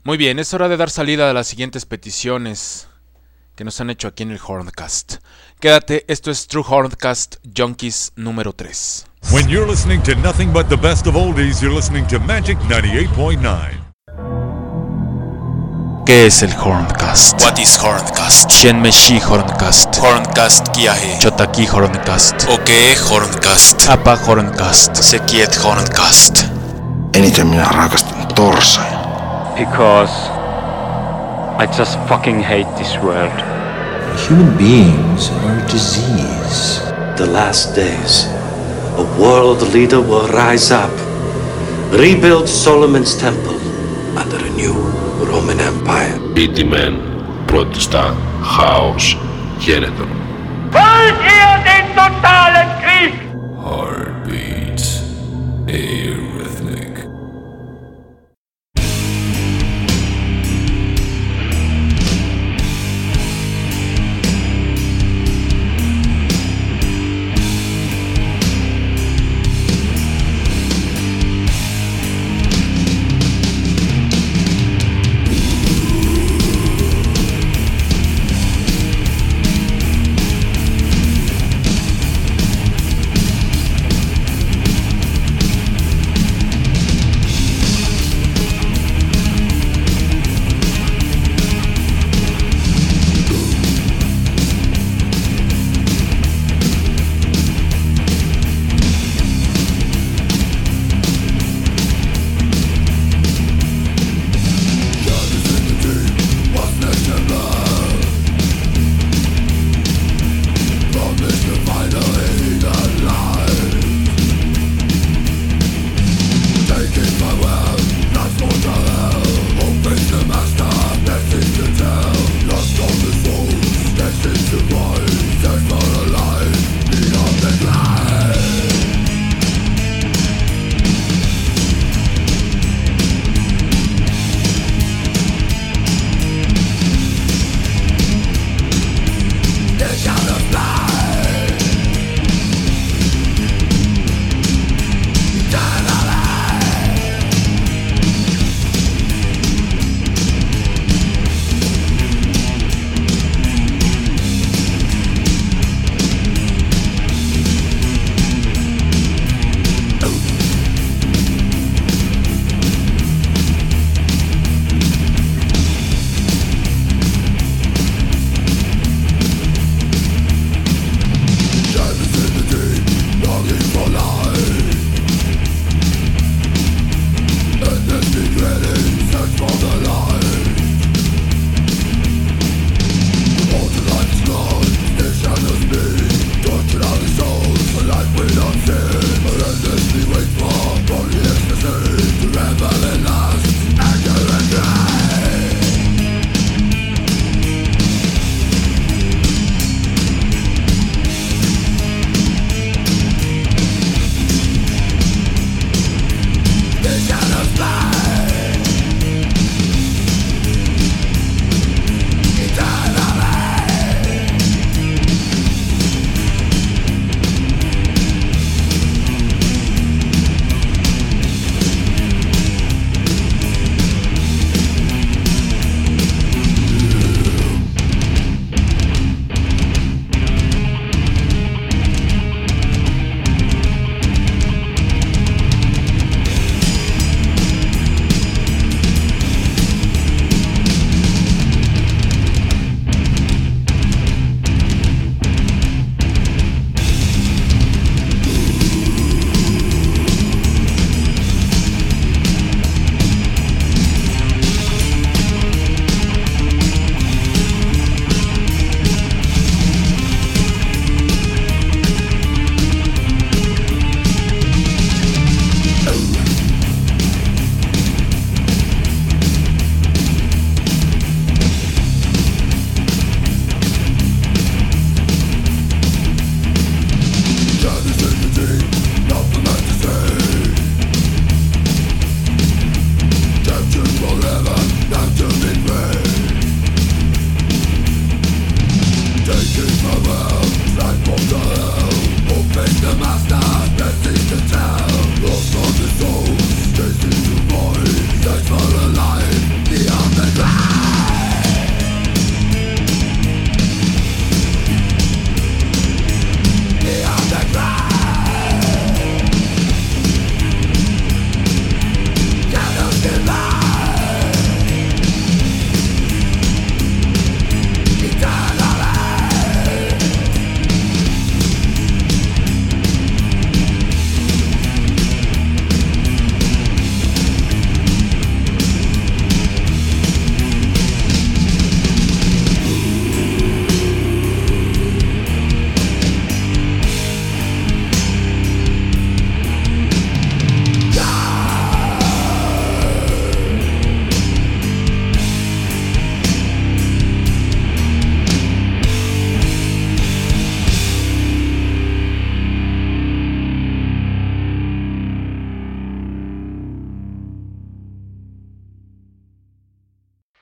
Muy bien, es hora de dar salida a las siguientes peticiones que nos han hecho aquí en el Horncast. Quédate, esto es True Horncast Junkies número 3. When you're listening to nothing but the best of oldies, you're listening to Magic 98.9. ¿Qué es el Horncast? What is Horncast? Shenmeshi Horncast. Horncast Kiahe. Chotaki Horncast. Oke Horncast. Apa Horncast. Sekiet Horncast. Eniten minä rakastan torsoja. Because I just fucking hate this world. Human beings are a disease. The last days, a world leader will rise up, rebuild Solomon's temple under a new Roman Empire. Πίτιμεν πρώτιστα χάος γένετο. Wollt ihr den totalen Krieg? Heartbeat, Arrhythmic.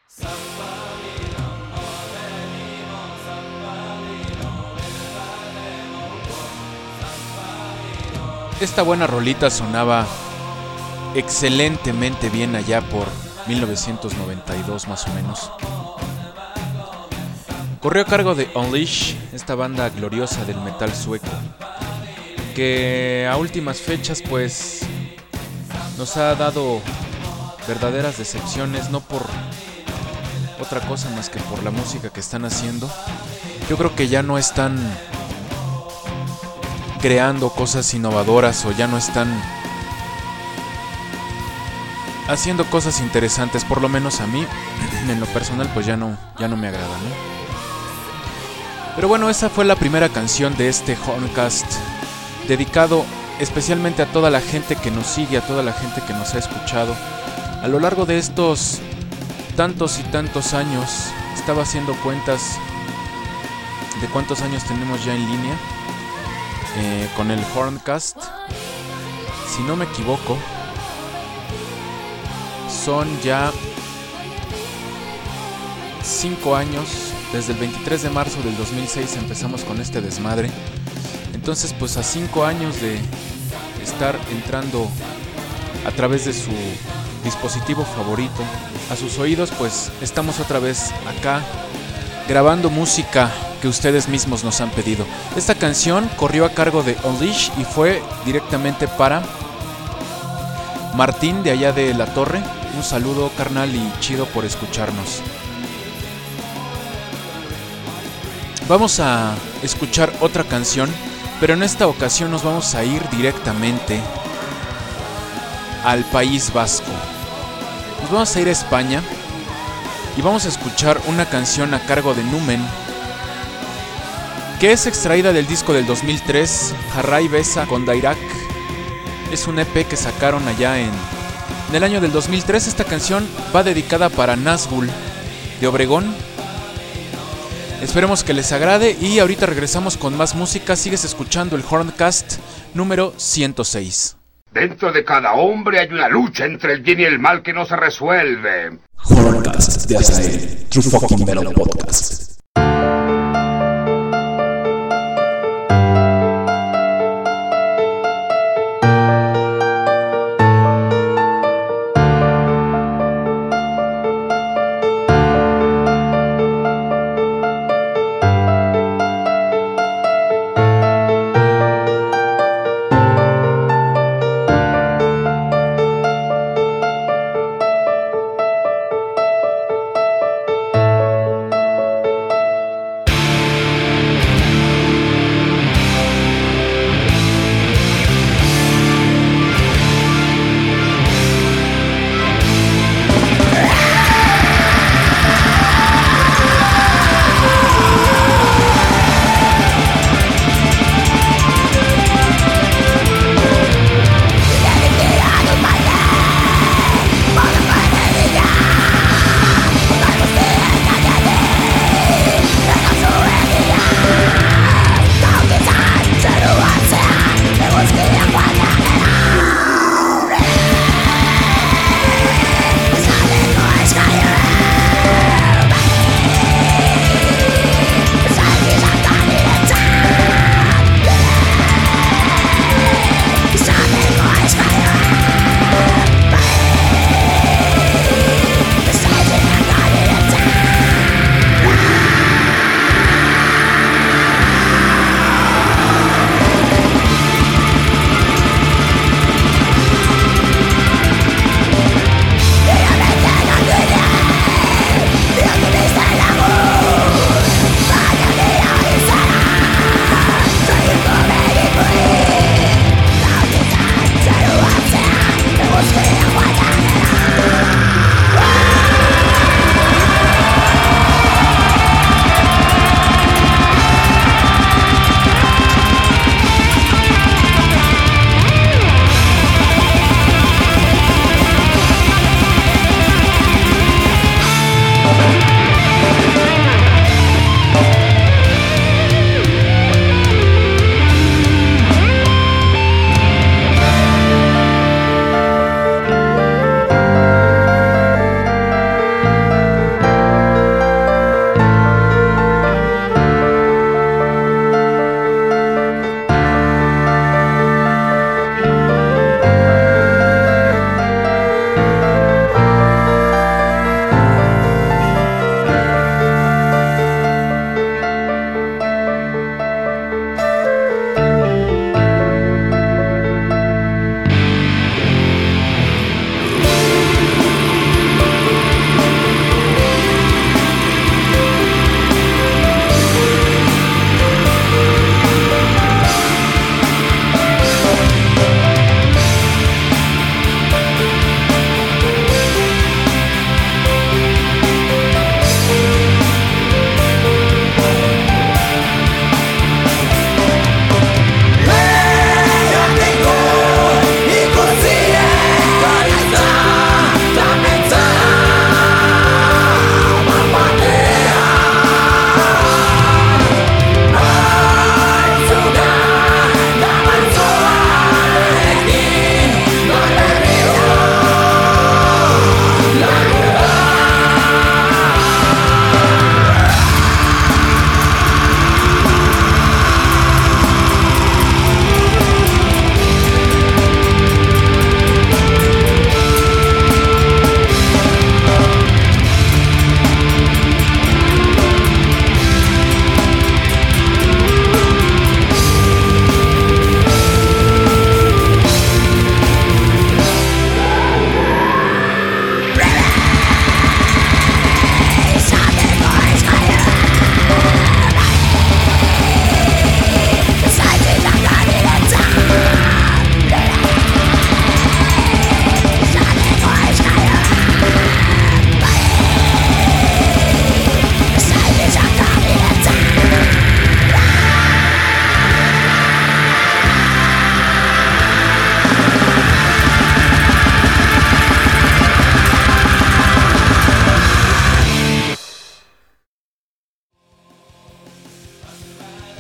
Esta buena rolita sonaba excelentemente bien allá por 1992 más o menos. Corrió a cargo de Unleash, esta banda gloriosa del metal sueco, que a últimas fechas pues nos ha dado verdaderas decepciones, no por otra cosa más que por la música que están haciendo. Yo creo que ya no están creando cosas innovadoras o ya no están haciendo cosas interesantes, por lo menos a mí, en lo personal, pues ya no me agrada, ¿no? Pero bueno, esa fue la primera canción de este Horncast, dedicado especialmente a toda la gente que nos sigue, a toda la gente que nos ha escuchado a lo largo de estos tantos y tantos años. Estaba haciendo cuentas de cuántos años tenemos ya en línea con el Horncast. Si no me equivoco, son ya 5 años. Desde el 23 de marzo del 2006 empezamos con este desmadre. Entonces pues a 5 años de estar entrando a través de su dispositivo favorito a sus oídos, pues estamos otra vez acá grabando música que ustedes mismos nos han pedido. Esta canción corrió a cargo de Unleash y fue directamente para Martín de allá de La Torre. Un saludo, carnal, y chido por escucharnos. Vamos a escuchar otra canción, pero en esta ocasión nos vamos a ir directamente al País Vasco. Nos vamos a ir a España y vamos a escuchar una canción a cargo de Numen, que es extraída del disco del 2003, Jarrai Besa con Dairak. Es un EP que sacaron allá en el año del 2003. Esta canción va dedicada para Nazgul de Obregón. Esperemos que les agrade y ahorita regresamos con más música. Sigues escuchando el Horncast número 106. Dentro de cada hombre hay una lucha entre el bien y el mal que no se resuelve. Horncast de Azael, True Fucking Metal Podcast.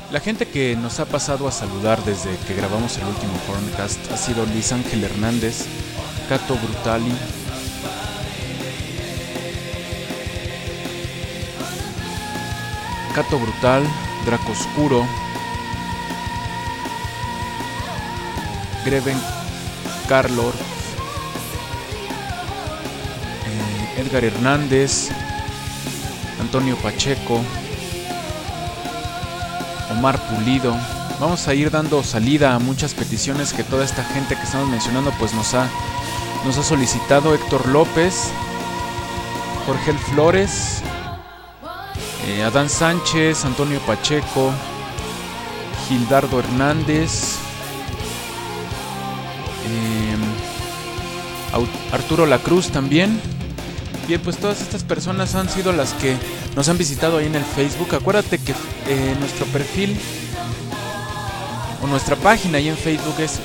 La gente que nos ha pasado a saludar desde que grabamos el último Horncast ha sido Liz Ángel Hernández, Cato Brutali, Cato Brutal, Draco Oscuro, Greven Carlor, Edgar Hernández, Antonio Pacheco, Omar Pulido. Vamos a ir dando salida a muchas peticiones que toda esta gente que estamos mencionando pues nos ha solicitado. Héctor López, Jorge Flores, Adán Sánchez, Antonio Pacheco, Gildardo Hernández, Arturo Lacruz también. Bien, pues todas estas personas han sido las que nos han visitado ahí en el Facebook. Acuérdate que nuestro perfil o nuestra página ahí en Facebook es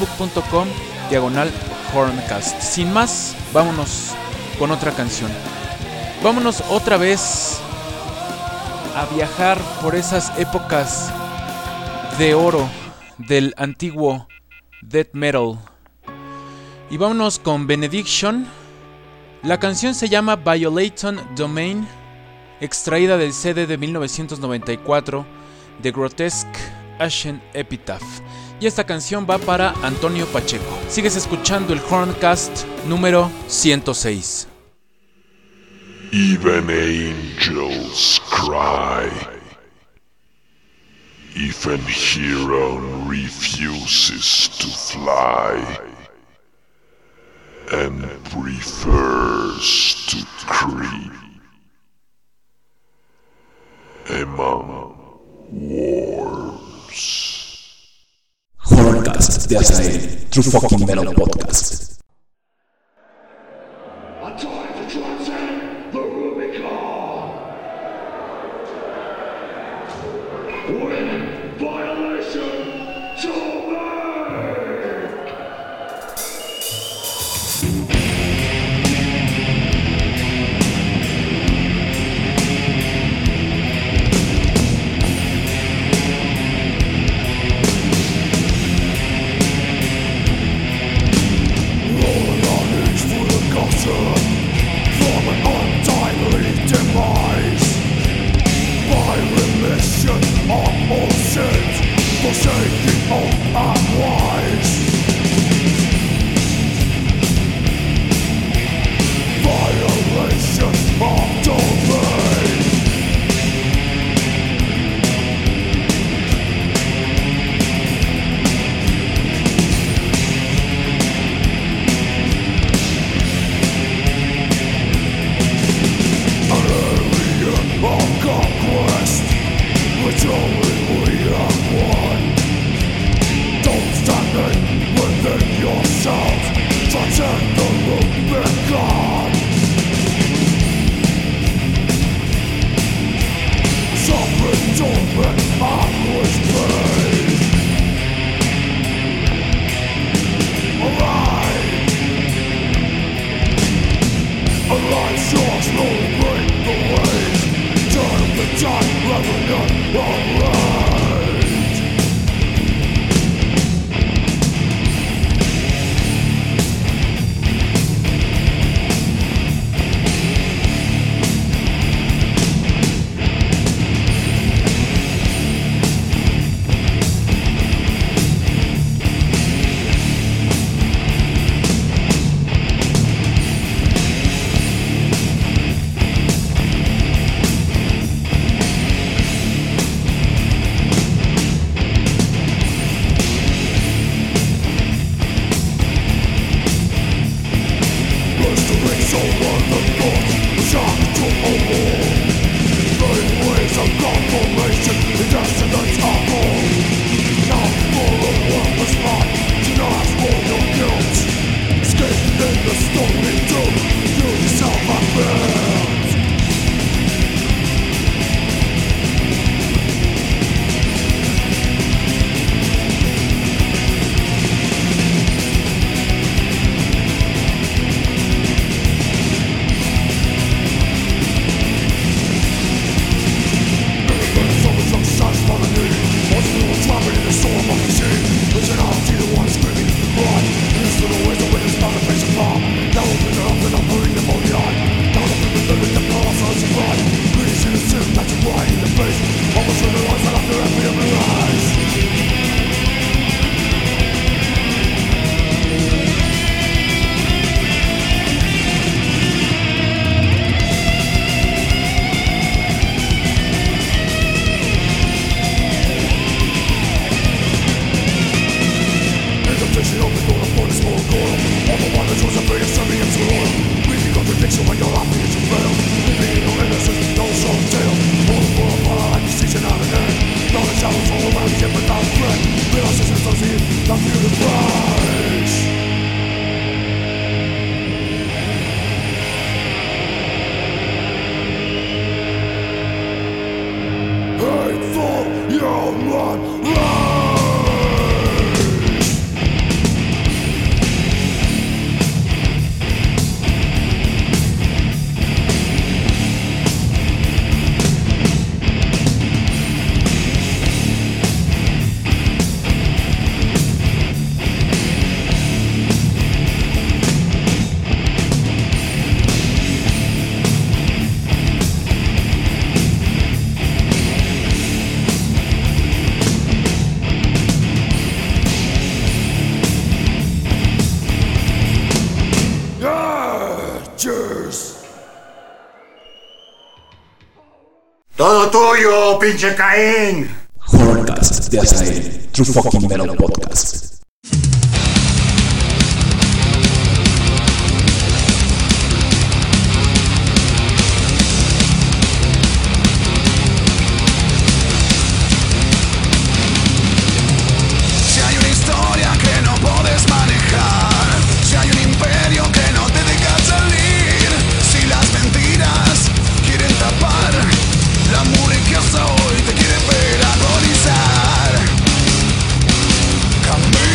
facebook.com/Horncast. Sin más, vámonos con otra canción. Vámonos otra vez a viajar por esas épocas de oro del antiguo death metal. Y vámonos con Benediction. La canción se llama Violaton Domain, extraída del CD de 1994 de Grotesque Ashen Epitaph. Y esta canción va para Antonio Pacheco. Sigues escuchando el Horncast número 106. Even angels cry if an hero refuses to fly and prefers to creep among worms. Horncast de Azael, True Fucking Metal Podcast. Todo tuyo, pinche Caín. Horrorcast de Azael, True Fucking Metal Podcast. Si hay una historia que no puedes manejar, si hay un imperio que no te deja salir, si las mentiras quieren tapar la mugre que hasta hoy te quiere ver agonizar. Camino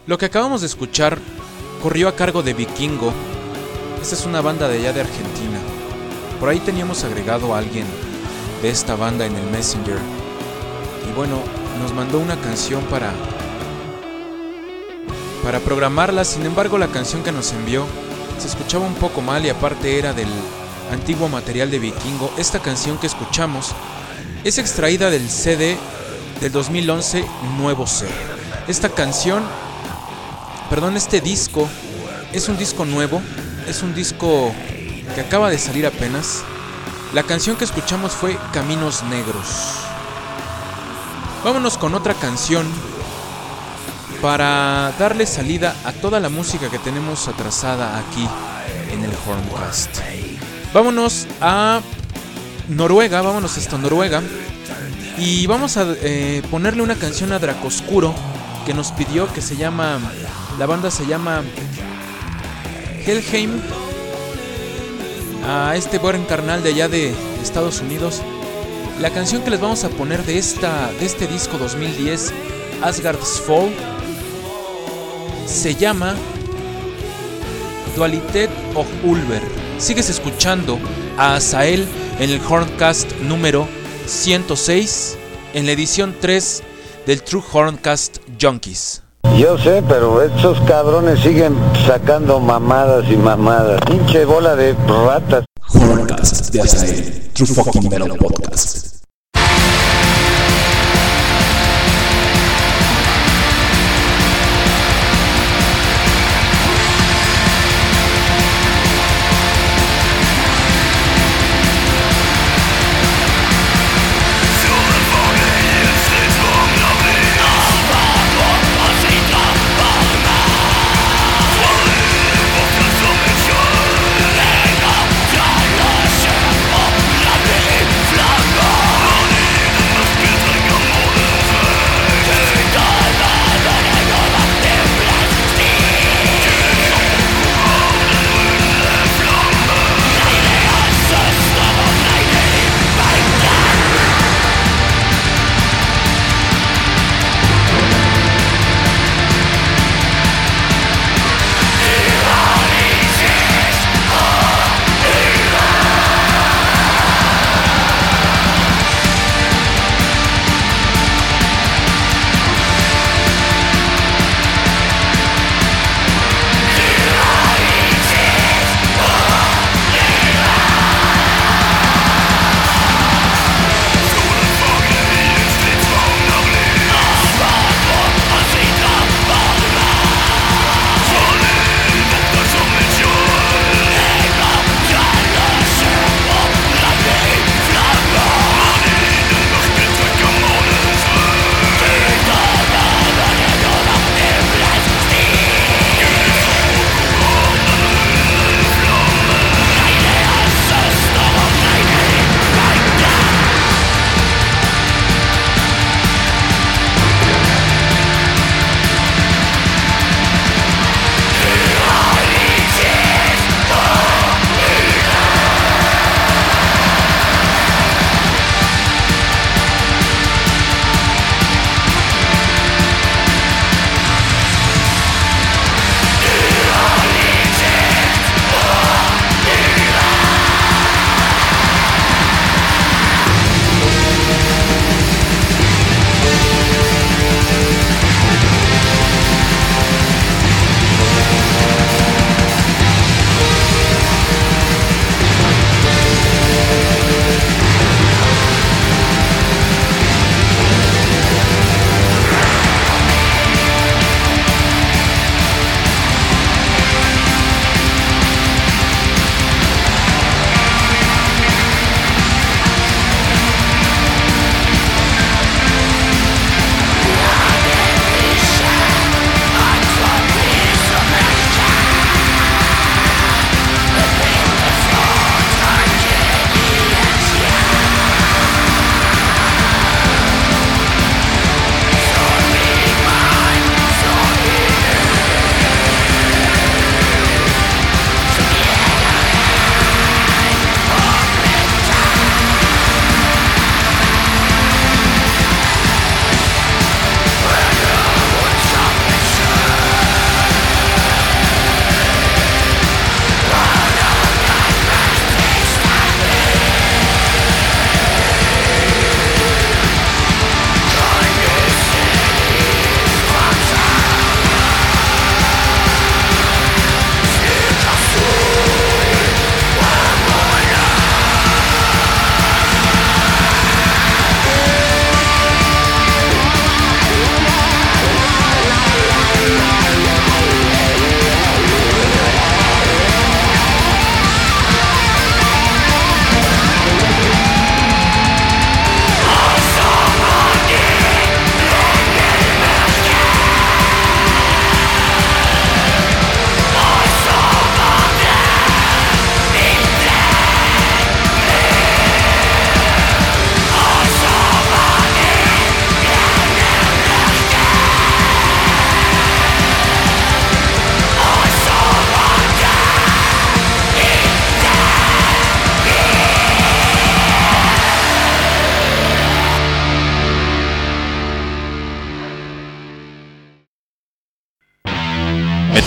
Lo que acabamos de escuchar corrió a cargo de Vikingo. Esta es una banda de allá de Argentina. Por ahí teníamos agregado a alguien de esta banda en el Messenger. Y bueno, nos mandó una canción para programarla. Sin embargo, la canción que nos envió se escuchaba un poco mal y aparte era del antiguo material de Vikingo. Esta canción que escuchamos es extraída del CD del 2011 Nuevo Ser. Este disco es un disco nuevo, es un disco que acaba de salir apenas. La canción que escuchamos fue Caminos Negros. Vámonos con otra canción para darle salida a toda la música que tenemos atrasada aquí en el Horncast. Vámonos a Noruega, vámonos hasta Noruega y vamos a ponerle una canción a Dracoscuro que nos pidió, que se llama, la banda se llama Helheim, a este buen carnal de allá de Estados Unidos. La canción que les vamos a poner de este disco 2010, Asgard's Fall, se llama Dualitet of Ulver. Sigues escuchando a Azael en el Horncast número 106, en la edición 3 del True Horncast Junkies. Yo sé, pero estos cabrones siguen sacando mamadas y mamadas. Pinche bola de ratas. Horncast de Azael, True Fucking Metal Podcast. Flamma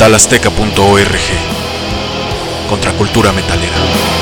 metalazteca.org. Contracultura metalera.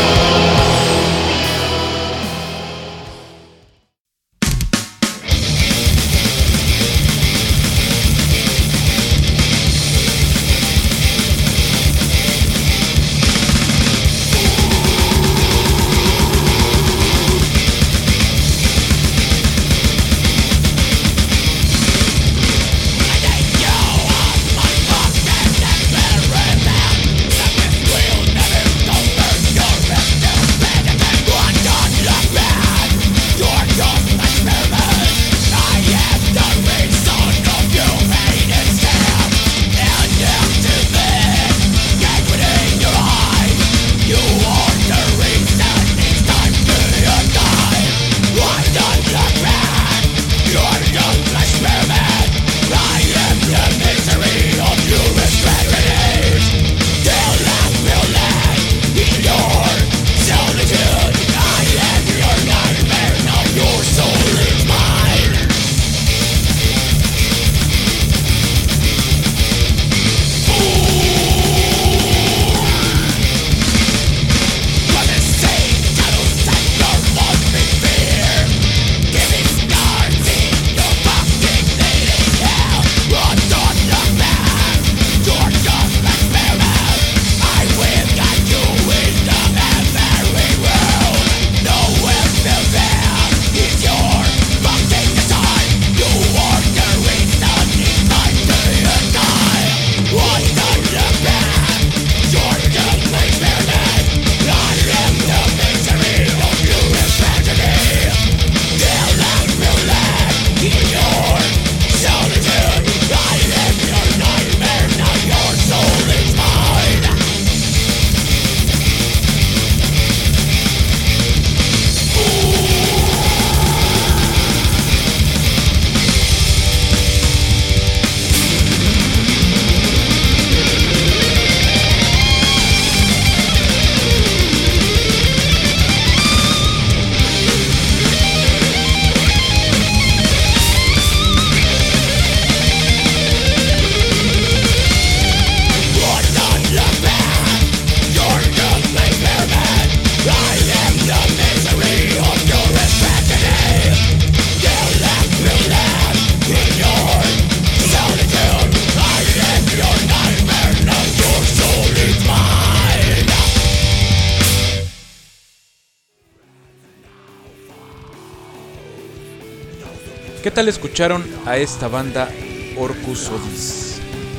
¿Qué tal escucharon a esta banda Orcus Odis?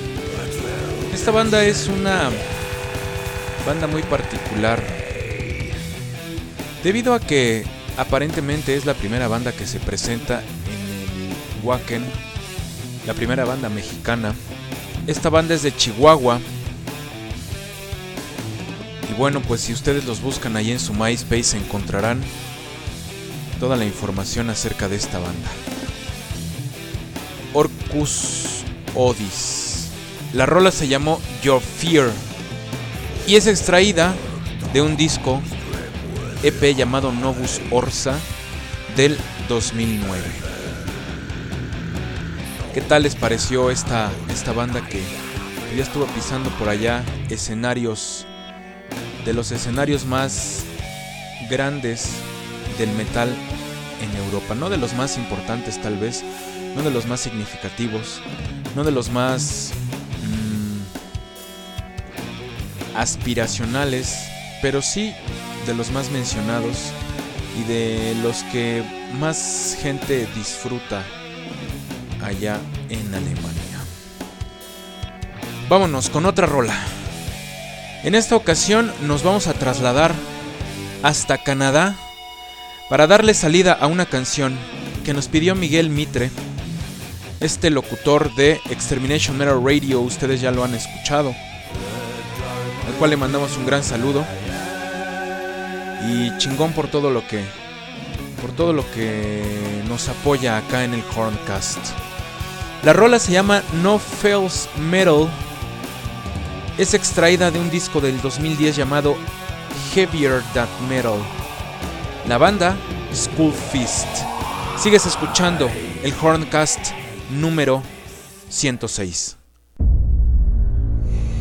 Esta banda es una banda muy particular, debido a que aparentemente es la primera banda que se presenta en el Wacken, la primera banda mexicana. Esta banda es de Chihuahua. Y bueno, pues si ustedes los buscan ahí en su MySpace encontrarán toda la información acerca de esta banda. Orcus Odis. La rola se llamó Your Fear y es extraída de un disco EP llamado Novus Orsa del 2009. ¿Qué tal les pareció esta banda que ya estuvo pisando por allá escenarios, de los escenarios más grandes del metal en Europa? No de los más importantes tal vez, no de los más significativos, no de los más aspiracionales, pero sí de los más mencionados y de los que más gente disfruta allá en Alemania. Vámonos con otra rola. En esta ocasión nos vamos a trasladar hasta Canadá para darle salida a una canción que nos pidió Miguel Mitre, este locutor de Extermination Metal Radio. Ustedes ya lo han escuchado, al cual le mandamos un gran saludo y chingón por todo lo que nos apoya acá en el Horncast. La rola se llama No Fails Metal. Es extraída de un disco del 2010 llamado Heavier Than Metal. La banda Skull Fist. Sigues escuchando el Horncast número 106.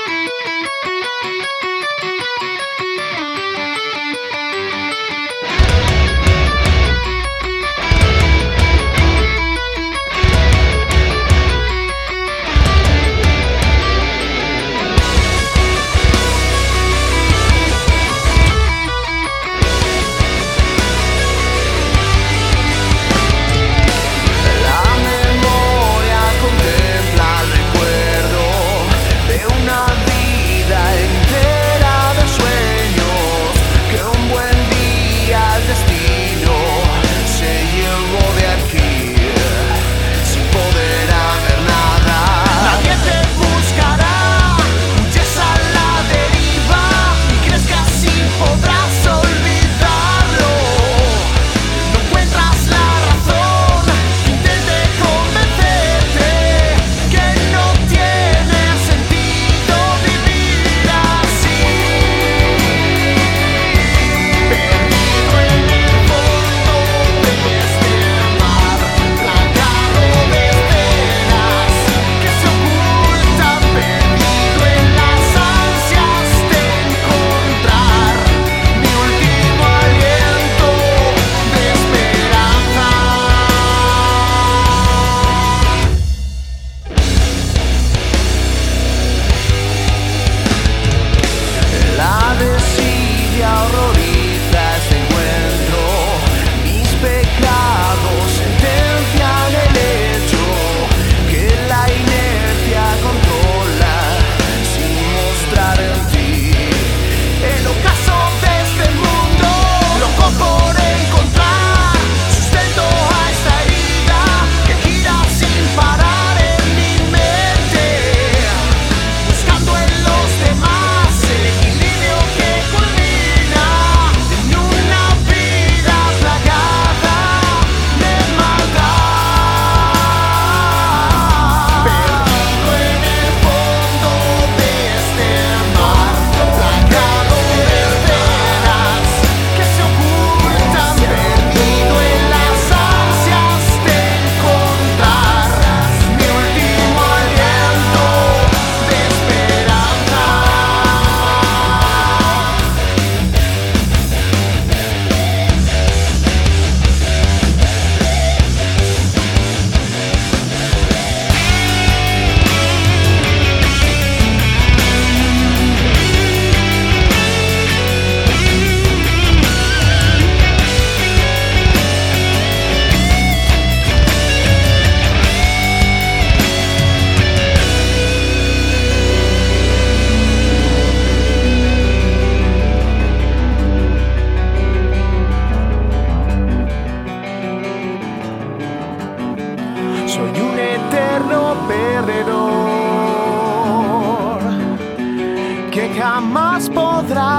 que jamás podrá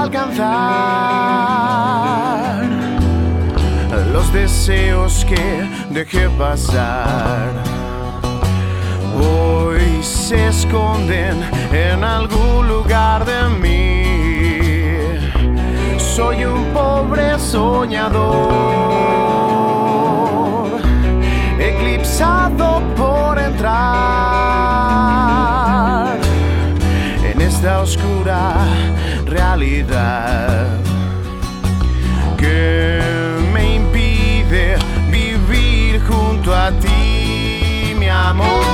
alcanzar los deseos que dejé pasar. Hoy se esconden en algún lugar de mí. Soy un pobre soñador, eclipsado por entrar en esta oscura realidad que me impide vivir junto a ti, mi amor.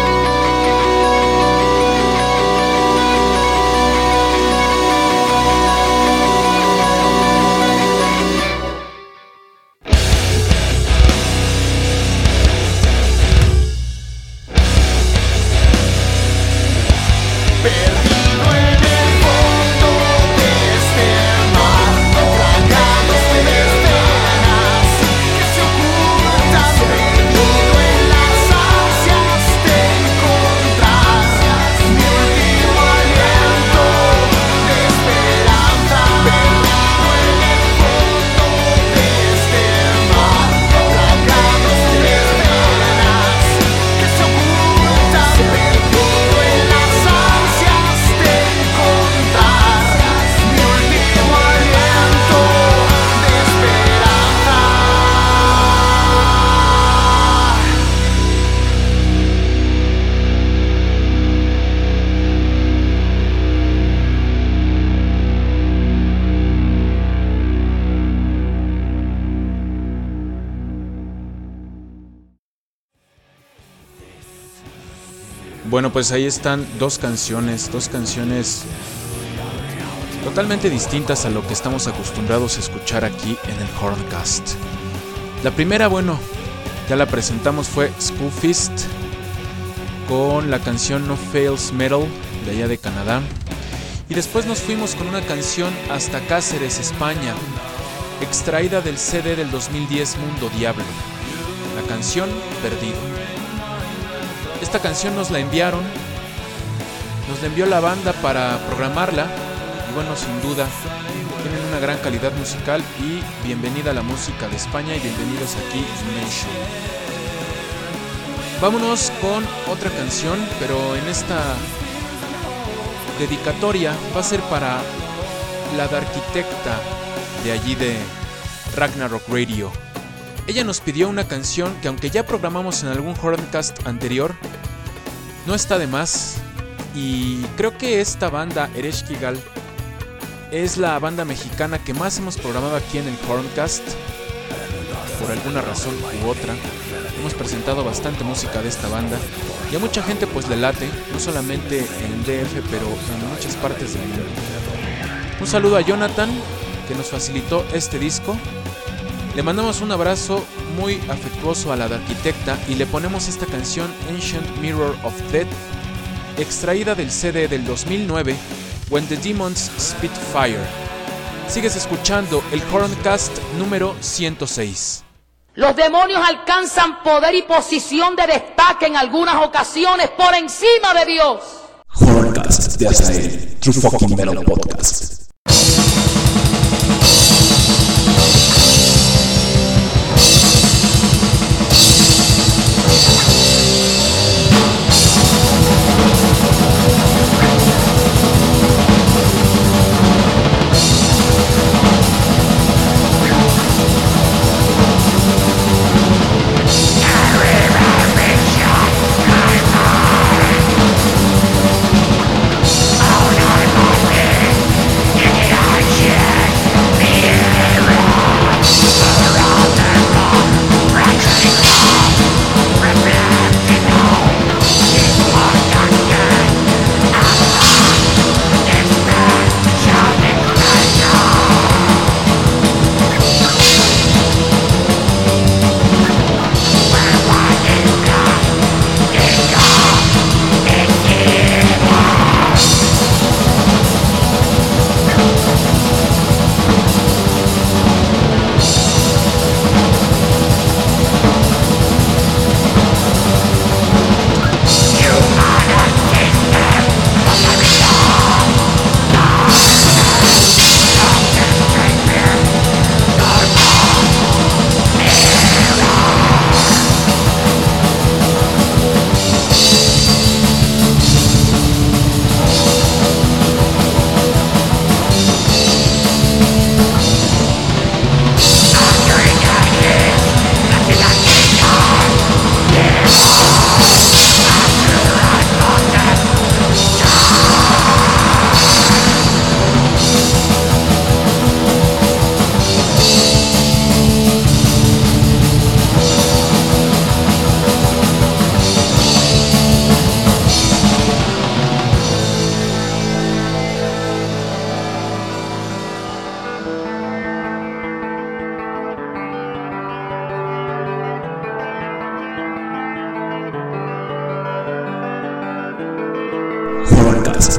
Bueno, pues ahí están dos canciones totalmente distintas a lo que estamos acostumbrados a escuchar aquí en el Horncast. La primera, bueno, ya la presentamos, fue Schoolfist con la canción No Fails Metal de allá de Canadá. Y después nos fuimos con una canción hasta Cáceres, España, extraída del CD del 2010 Mundo Diablo, la canción Perdido. Esta canción nos la envió la banda para programarla y bueno, sin duda tienen una gran calidad musical y bienvenida a la música de España y bienvenidos aquí Nation. Vámonos con otra canción, pero en esta dedicatoria va a ser para la Darkitecta de allí de Ragnarok Radio. Ella nos pidió una canción que, aunque ya programamos en algún Horncast anterior, no está de más. Y creo que esta banda, Ereshkigal, es la banda mexicana que más hemos programado aquí en el Horncast. Por alguna razón u otra, hemos presentado bastante música de esta banda. Y a mucha gente pues le late, no solamente en DF, pero en muchas partes del mundo. Un saludo a Jonathan, que nos facilitó este disco. Le mandamos un abrazo muy afectuoso a la Darkitecta y le ponemos esta canción Ancient Mirror of Death, extraída del CD del 2009 When the Demons Spit Fire. Sigues escuchando el Horncast número 106. Los demonios alcanzan poder y posición de destaque en algunas ocasiones por encima de Dios. Horncast de Azael, True Fucking Metal Podcast.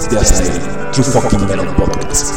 de Azael, True Fucking Metal Podcast.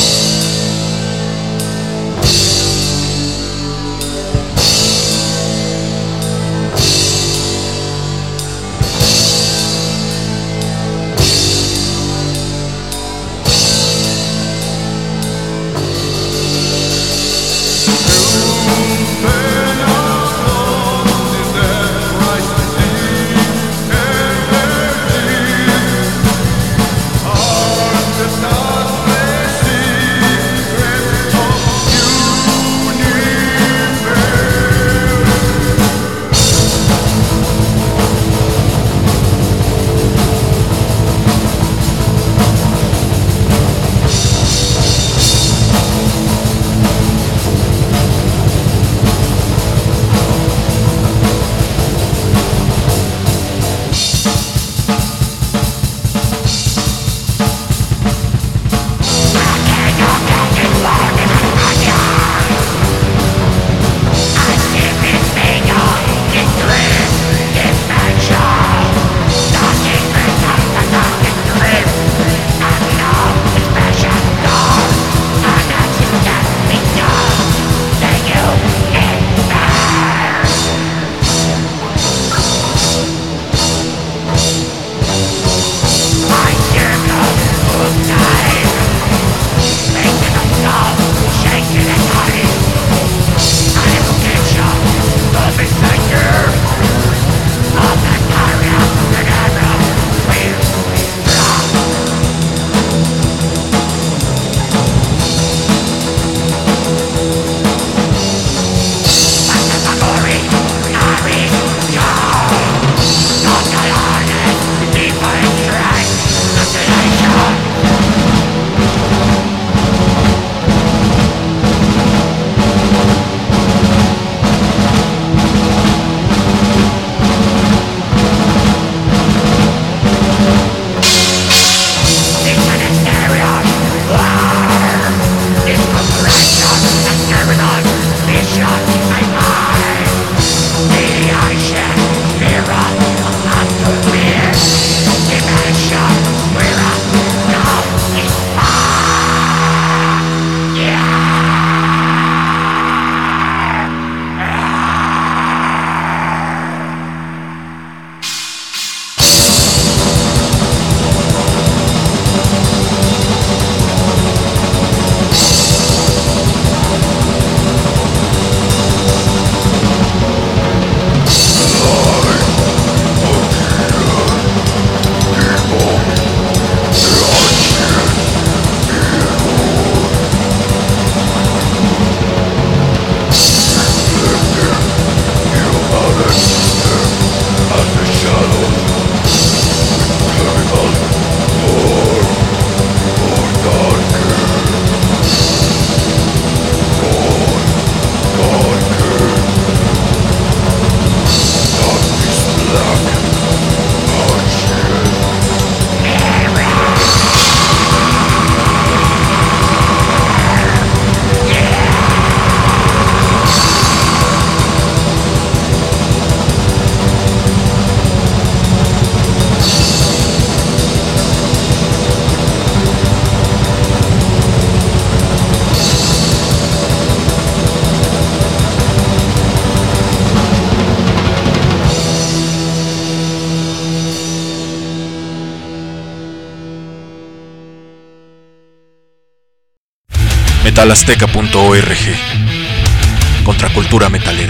metalazteca.org. Contracultura metalera.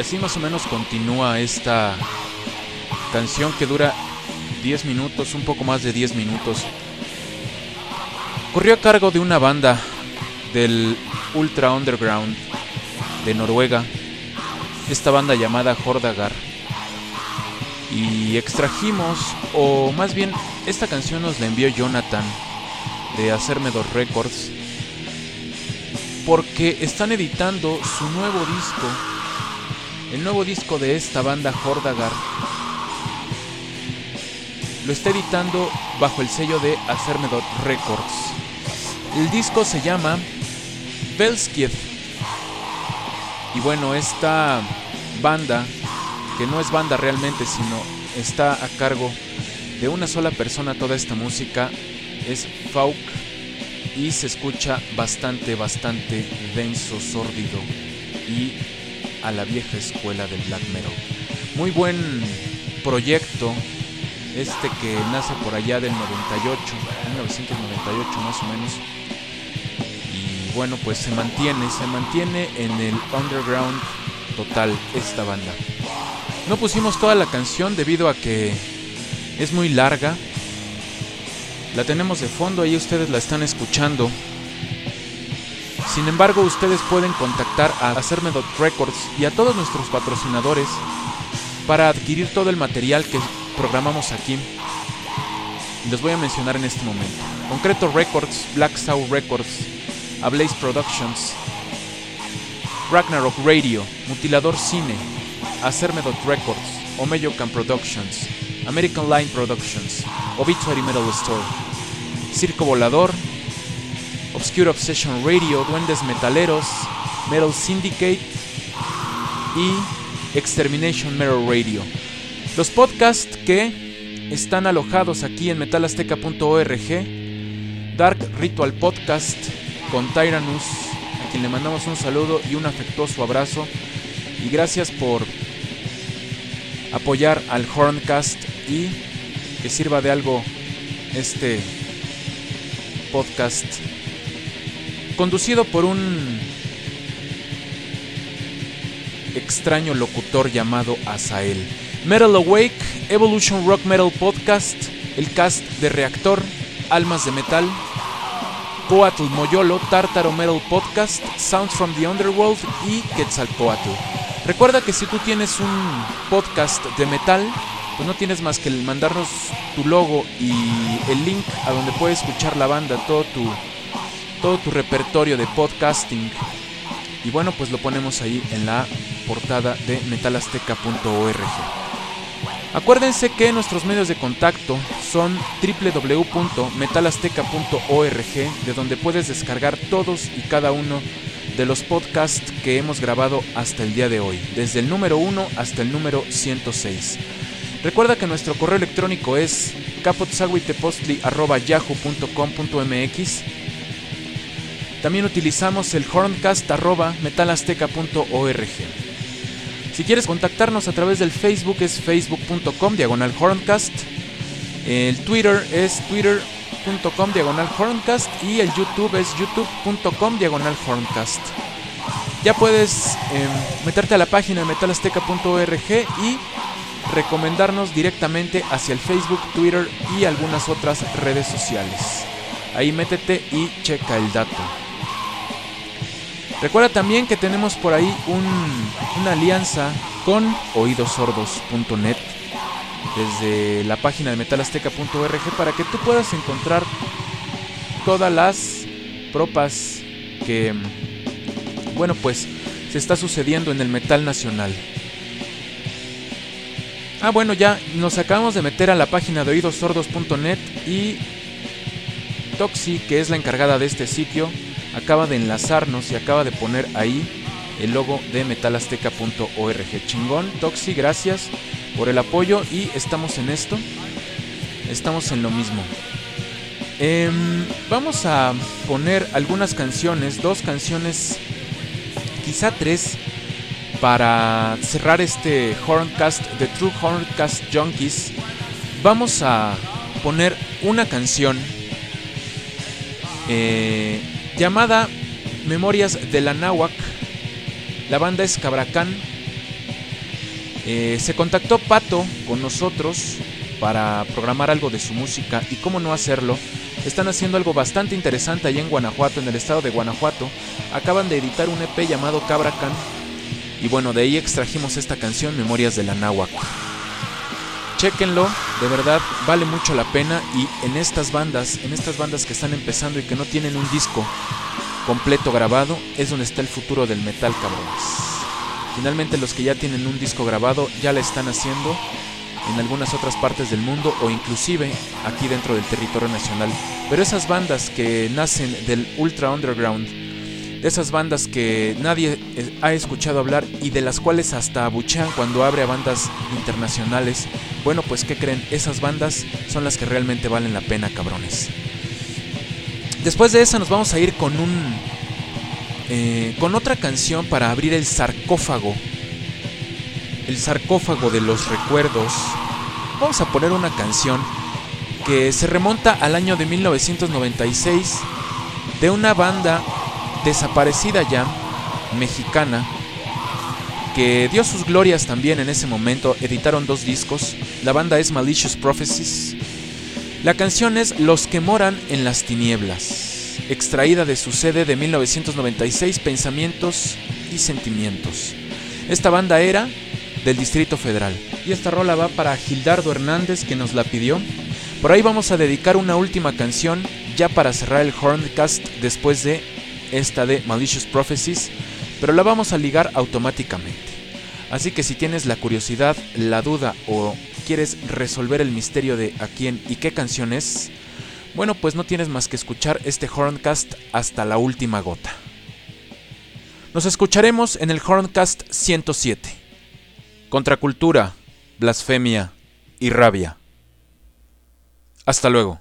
así más o menos continúa esta canción que dura 10 minutos, un poco más de 10 minutos. Corrió a cargo de una banda del Ultra Underground de Noruega, esta banda llamada Jordagar. Y extrajimos, o más bien, esta canción nos la envió Jonathan de Hacerme 2 Records, porque están editando su nuevo disco, el nuevo disco de esta banda Jordagar. Lo está editando bajo el sello de Hacerme 2 Records. El disco se llama Velskiev. Y bueno, esta banda, que no es banda realmente, sino está a cargo de una sola persona toda esta música, es Fauk, y se escucha bastante denso, sórdido y a la vieja escuela del black metal. Muy buen proyecto este, que nace por allá del 1998 más o menos. Y bueno, pues se mantiene en el underground total esta banda. No pusimos toda la canción debido a que es muy larga. La tenemos de fondo, ahí ustedes la están escuchando. Sin embargo, ustedes pueden contactar a Hacerme 2 Records y a todos nuestros patrocinadores para adquirir todo el material que programamos aquí. Les voy a mencionar en este momento: Concreto Records, Black Soul Records, Ablaze Productions, Ragnarok Radio, Mutilador Cine, Hacerme 2 Records, Omeyocan Productions, American Line Productions, Obituary Metal Store, Circo Volador, Obscure Obsession Radio, Duendes Metaleros, Metal Syndicate y Extermination Metal Radio. Los podcasts que están alojados aquí en metalazteca.org: Dark Ritual Podcast con Tyrannus, a quien le mandamos un saludo y un afectuoso abrazo, y gracias por apoyar al Horncast y que sirva de algo este podcast, conducido por un extraño locutor llamado Azael. Metal Awake, Evolution Rock Metal Podcast, el cast de Reactor, Almas de Metal, Coatl Moyolo, Tártaro Metal Podcast, Sounds from the Underworld y Quetzalcoatl. Recuerda que si tú tienes un podcast de metal, pues no tienes más que mandarnos tu logo y el link a donde puedes escuchar la banda, todo tu repertorio de podcasting. Y bueno, pues lo ponemos ahí en la portada de metalazteca.org. Acuérdense que nuestros medios de contacto son www.metalazteca.org, de donde puedes descargar todos y cada uno de los podcasts que hemos grabado hasta el día de hoy, desde el número 1 hasta el número 106. Recuerda que nuestro correo electrónico es capotzahuitepostli@yahoo.com.mx. También utilizamos el horncast@metalazteca.org. Si quieres contactarnos a través del Facebook, es facebook.com/horncast. El Twitter es twitter.com/horncast y el YouTube es youtube.com/horncast. Ya puedes meterte a la página de metalazteca.org y recomendarnos directamente hacia el Facebook, Twitter y algunas otras redes sociales. Ahí métete y checa el dato. Recuerda también que tenemos por ahí una alianza con oidosordos.net desde la página de metalazteca.org para que tú puedas encontrar todas las propas que, bueno, pues se está sucediendo en el metal nacional. Bueno, ya nos acabamos de meter a la página de oidosordos.net y Toxi, que es la encargada de este sitio, acaba de enlazarnos y acaba de poner ahí el logo de metalazteca.org. Chingón, Toxi, gracias por el apoyo y estamos en esto, estamos en lo mismo. Vamos a poner algunas canciones, 2 canciones, quizá 3, para cerrar este Horncast de True Horncast Junkies. Vamos a poner una canción llamada Memorias de la Náhuac. La banda es Cabracán Se contactó Pato con nosotros para programar algo de su música, y cómo no hacerlo. Están haciendo algo bastante interesante allá en Guanajuato, en el estado de Guanajuato. Acaban de editar un EP llamado Cabracan, y bueno, de ahí extrajimos esta canción, Memorias de la Náhuac. Chéquenlo, de verdad vale mucho la pena. Y en estas bandas que están empezando y que no tienen un disco completo grabado, es donde está el futuro del metal, cabrones. Finalmente los que ya tienen un disco grabado ya la están haciendo en algunas otras partes del mundo, o inclusive aquí dentro del territorio nacional. Pero esas bandas que nacen del ultra underground, de esas bandas que nadie ha escuchado hablar y de las cuales hasta abuchean cuando abre a bandas internacionales, bueno, pues ¿qué creen? Esas bandas son las que realmente valen la pena, cabrones. Después de esa nos vamos a ir con con otra canción para abrir el sarcófago de los recuerdos. Vamos a poner una canción que se remonta al año de 1996, de una banda desaparecida ya, mexicana, que dio sus glorias también en ese momento. Editaron 2 discos. La banda es Malicious Prophecies. La canción es Los que moran en las tinieblas, extraída de su CD de 1996, Pensamientos y Sentimientos. Esta banda era del Distrito Federal, y esta rola va para Gildardo Hernández, que nos la pidió. Por ahí vamos a dedicar una última canción ya para cerrar el Horncast después de esta de Malicious Prophecies, pero la vamos a ligar automáticamente. Así que si tienes la curiosidad, la duda o quieres resolver el misterio de a quién y qué canción es, bueno, pues no tienes más que escuchar este Horncast hasta la última gota. Nos escucharemos en el Horncast 107. Contracultura, blasfemia y rabia. Hasta luego.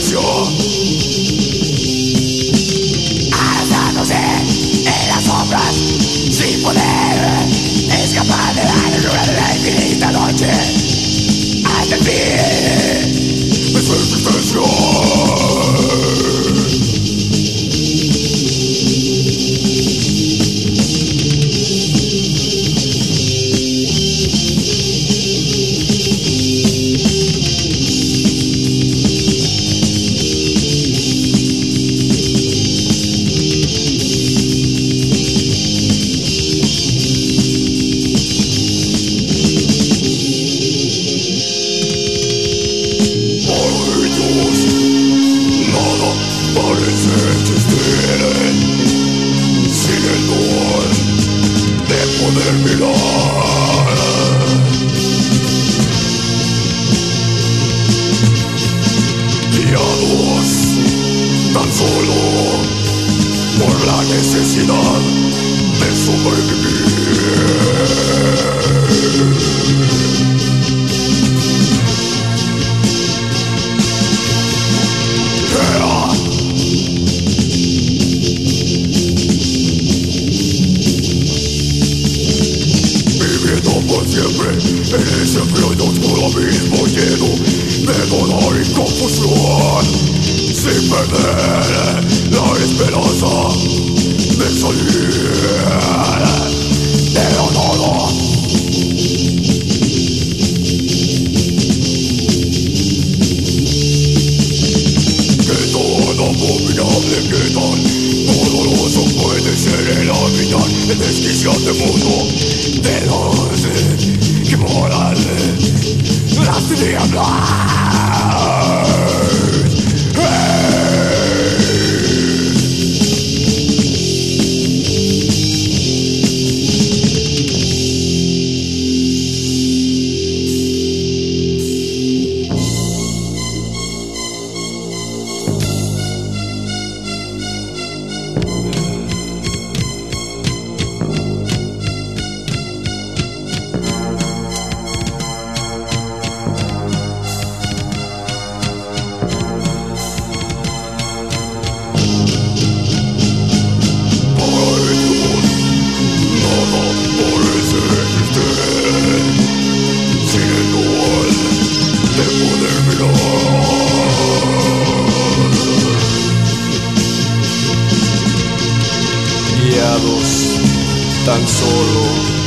resistencia. Arrastrándose en las sombras, sin poder escapar de la negrura de la infinita noche. Hasta el fin de su existencia. Tan solo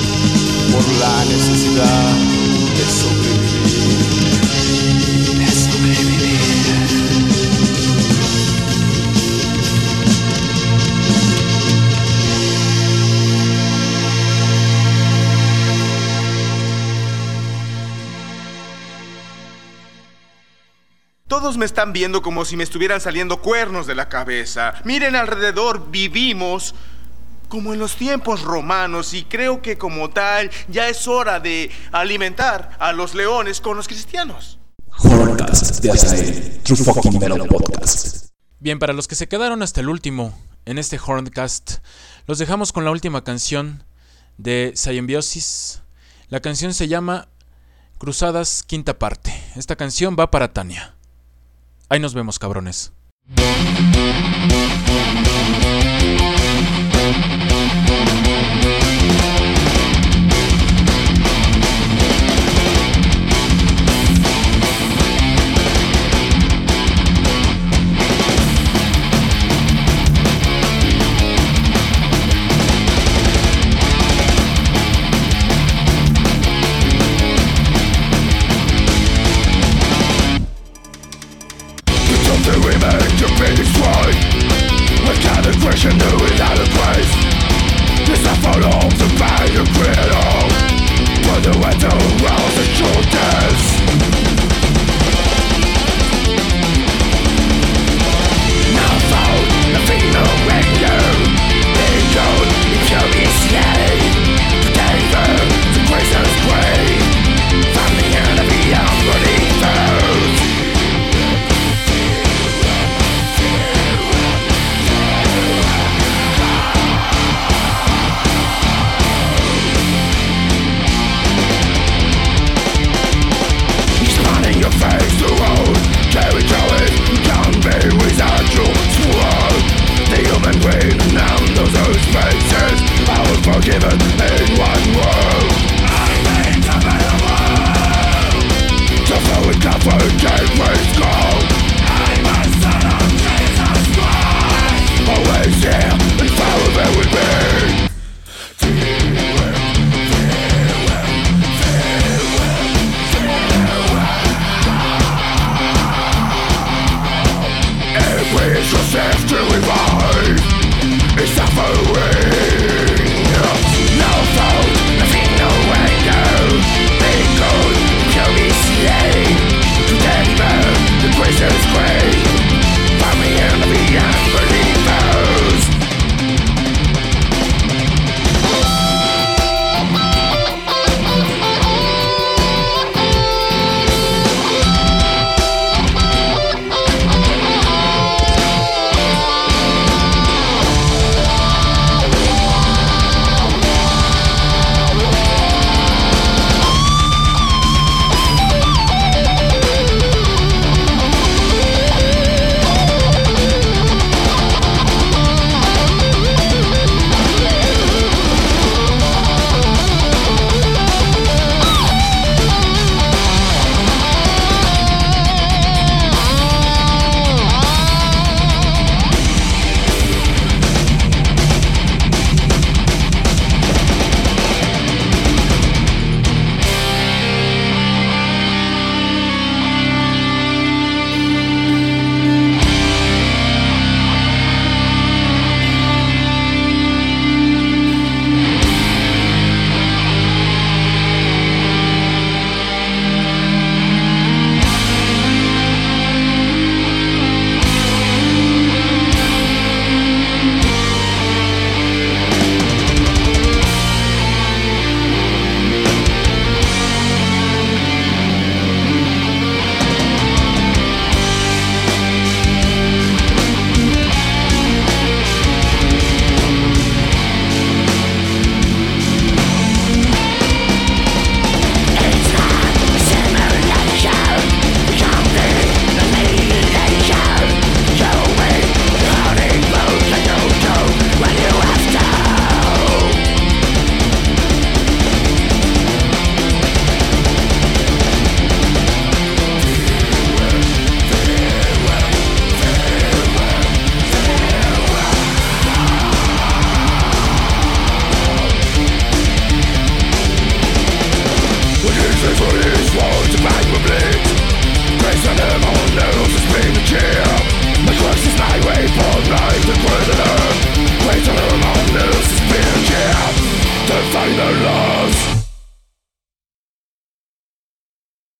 por la necesidad de sobrevivir, Todos me están viendo como si me estuvieran saliendo cuernos de la cabeza. Miren alrededor, vivimos como en los tiempos romanos y creo que como tal ya es hora de alimentar a los leones con los cristianos. Horrorcast de Azael, True Fucking Metal Podcast. Bien, para los que se quedaron hasta el último en este Horrorcast, los dejamos con la última canción de Symbiosis. La canción se llama Cruzadas, quinta parte. Esta canción va para Tania. Ahí nos vemos, cabrones. way.